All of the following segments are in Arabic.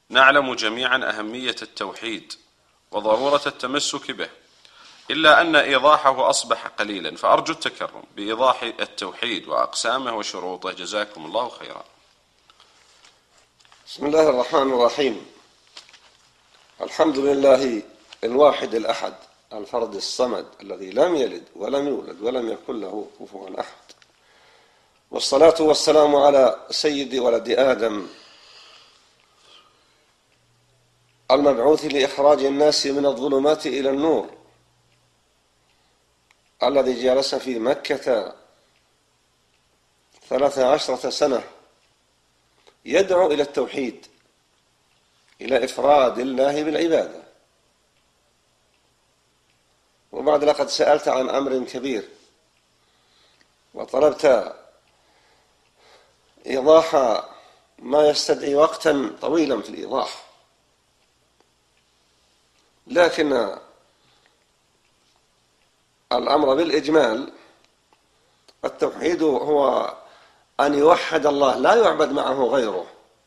نعلم جميعا أهمية التوحيد وضرورة التمسك به، إلا أن إيضاحه أصبح قليلا، فأرجو التكرم بإيضاح التوحيد وأقسامه وشروطه، جزاكم الله خيرا. بسم الله الرحمن الرحيم. الحمد لله الواحد الأحد الفرد الصمد الذي لم يلد ولم يولد ولم يكن له كفوا أحد، والصلاة والسلام على سيد ولد آدم المبعوث لإخراج الناس من الظلمات إلى النور، الذي جلس في مكة 13 سنة يدعو إلى التوحيد، إلى إفراد الله بالعبادة. وبعد لقد سألت عن أمر كبير وطلبت إيضاح ما يستدعي وقتا طويلا في الإيضاح، لكن الأمر بالإجمال التوحيد هو أن يوحد الله لا يعبد معه غيره،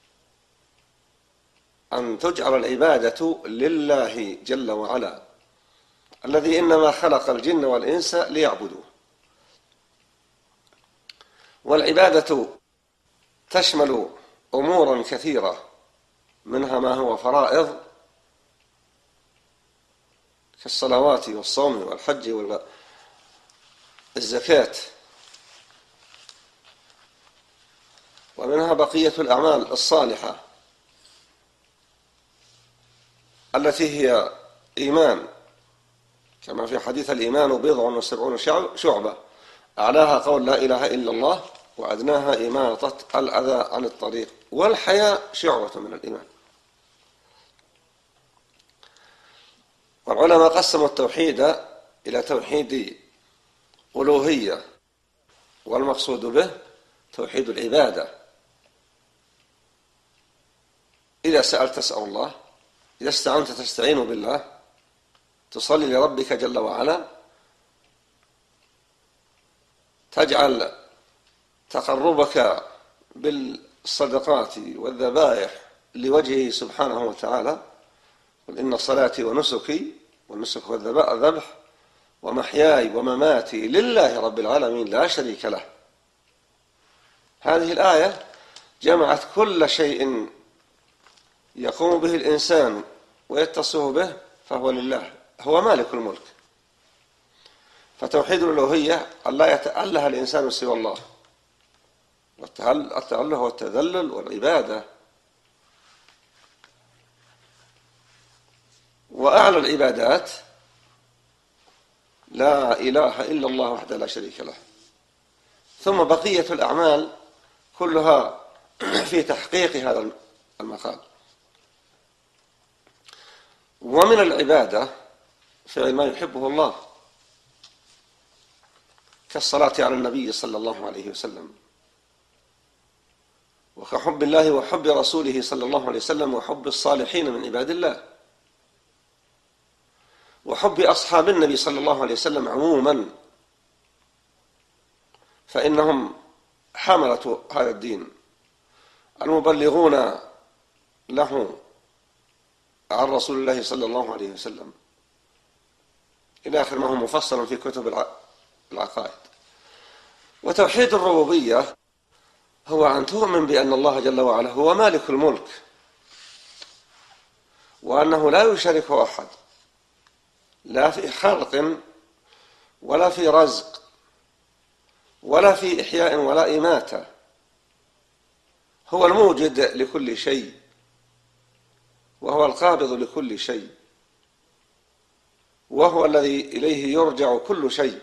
أن تجعل العبادة لله جل وعلا الذي إنما خلق الجن والإنس ليعبدوه. والعبادة تشمل أمورا كثيرة، منها ما هو فرائض كالصلوات والصوم والحج والزكاة، ومنها بقية الأعمال الصالحة التي هي إيمان، كما في حديث الإيمان 70 شعبة، أعلاها قول لا إله إلا الله، وأدناها إماطة الأذى عن الطريق، والحياء شعبة من الإيمان. والعلماء قسموا التوحيد إلى توحيد ألوهية، والمقصود به توحيد العبادة. إذا سألت تسأل الله، إذا استعنت تستعين بالله، تصلي لربك جل وعلا، تجعل تقربك بالصدقات والذبائح لوجهه سبحانه وتعالى. قل إن صلاتي ونسكي، والنسك والذبح، ومحياي ومماتي لله رب العالمين لا شريك له. هذه الآية جمعت كل شيء يقوم به الإنسان ويتصف به فهو لله، هو مالك الملك. فتوحيد الألوهية أن لا يتأله الإنسان سوى الله، والتأله هو التذلل والعبادة. وأعلى العبادات لا إله إلا الله وحده لا شريك له. ثم بقية الأعمال كلها في تحقيق هذا المقام. ومن العبادة فعل ما يحبه الله، كالصلاة على النبي صلى الله عليه وسلم، وكحب الله وحب رسوله صلى الله عليه وسلم، وحب الصالحين من عباد الله، وحب أصحاب النبي صلى الله عليه وسلم عموما، فإنهم حملة هذا الدين المبلغون له عن رسول الله صلى الله عليه وسلم، إلى آخر ما هو مفصل في كتب العقائد. وتوحيد الربوبية هو أن تؤمن بأن الله جل وعلا هو مالك الملك، وأنه لا يشاركه أحد، لا في خلق ولا في رزق ولا في إحياء ولا إماتة. هو الموجد لكل شيء، وهو القابض لكل شيء، وهو الذي إليه يرجع كل شيء.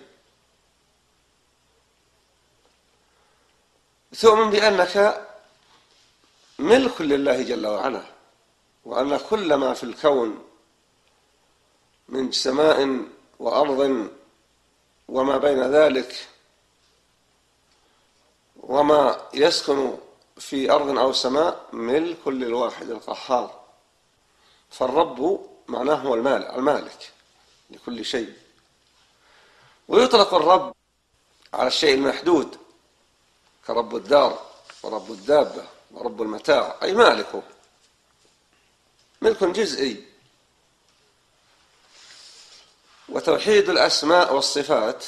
تؤمن بأنك ملك لله جل وعلا، وأن كل ما في الكون من سماء وأرض وما بين ذلك وما يسكن في أرض أو سماء ملك للواحد القهار. فالرب معناه هو المالك لكل شيء. ويطلق الرب على الشيء المحدود، كرب الدار ورب الدابة ورب المتاع، أي مالكه. ملك جزئي. وتوحيد الأسماء والصفات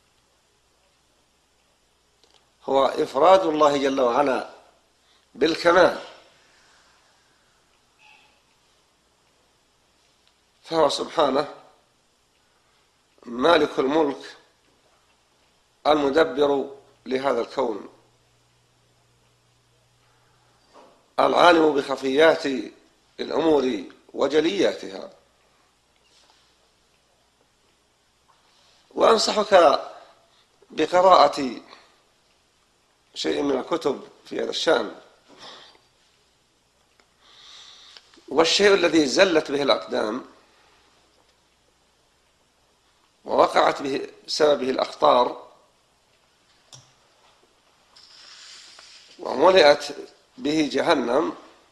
هو إفراد الله جل وعلا بالكمال، فهو سبحانه مالك الملك المدبر لهذا الكون، العالم بخفيات الأمور وجلياتها. وأنصحك بقراءة شيء من الكتب في هذا الشأن. والشيء الذي زلت به الأقدام ووقعت بسببه الأخطار وملئت به جهنم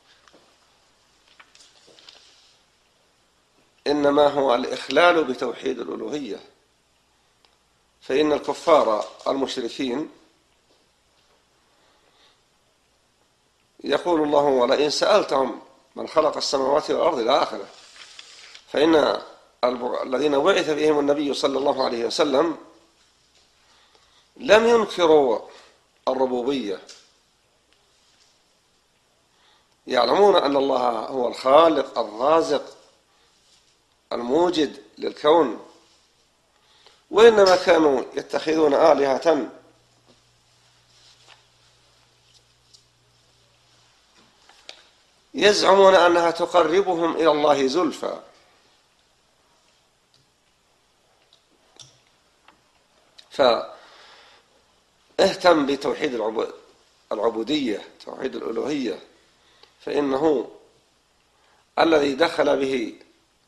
إنما هو الإخلال بتوحيد الألوهية. فإن الكفار المشركين يقول الله: ولئن سألتهم من خلق السماوات والأرض إلى آخره. فإن الذين بعث بهم النبي صلى الله عليه وسلم لم ينكروا الربوبية، يعلمون أن الله هو الخالق الرازق الموجد للكون، وإنما كانوا يتخذون آلهة يزعمون أنها تقربهم إلى الله زلفى. فاهتم بتوحيد العبودية، توحيد الألوهية، فإنه الذي دخل به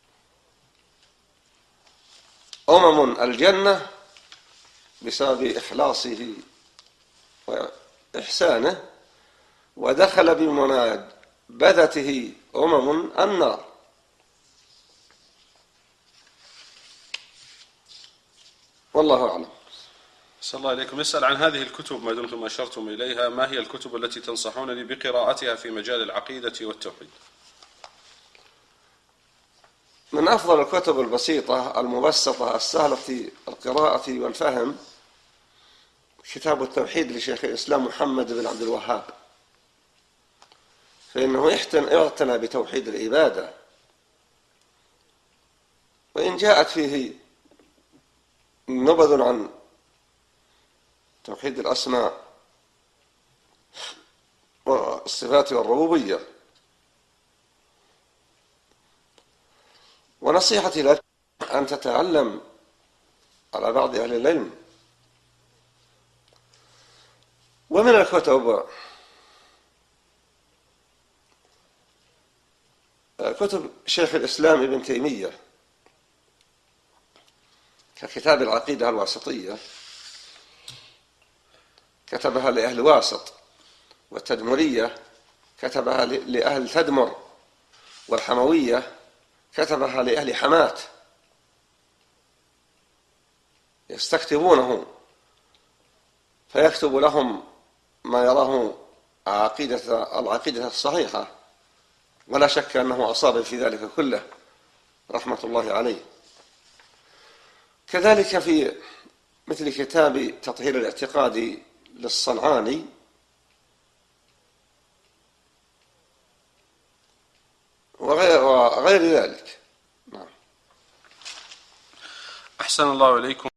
الجنة بسبب إخلاصه وإحسانه، ودخل بمنابذته النار. والله أعلم. صلى الله عليكم. يسأل عن هذه الكتب ما دمتم أشرتم إليها، ما هي الكتب التي تنصحونني بقراءتها في مجال العقيدة والتوحيد؟ من أفضل الكتب البسيطة المبسطة السهلة القراءة والفهم كتاب التوحيد لشيخ الإسلام محمد بن عبد الوهاب، فإنه اعتنى بتوحيد العبادة، وإن جاءت فيه نبذ عن توحيد الأسماء والصفات والربوبية. ونصيحتي لك أن تتعلم على بعض أهل العلم. ومن الكتب كتب شيخ الإسلام ابن تيمية ككتاب العقيدة الواسطية، كتبها لأهل واسط، والتدمرية كتبها لأهل تدمر، والحموية كتبها لأهل حماة، يستكتبونه فيكتب لهم ما يراه العقيدة الصحيحة، ولا شك أنه أصاب في ذلك كله رحمة الله عليه. كذلك في مثل كتاب تطهير الاعتقاد للصنعاني، وغير ذلك. أحسن الله إليكم.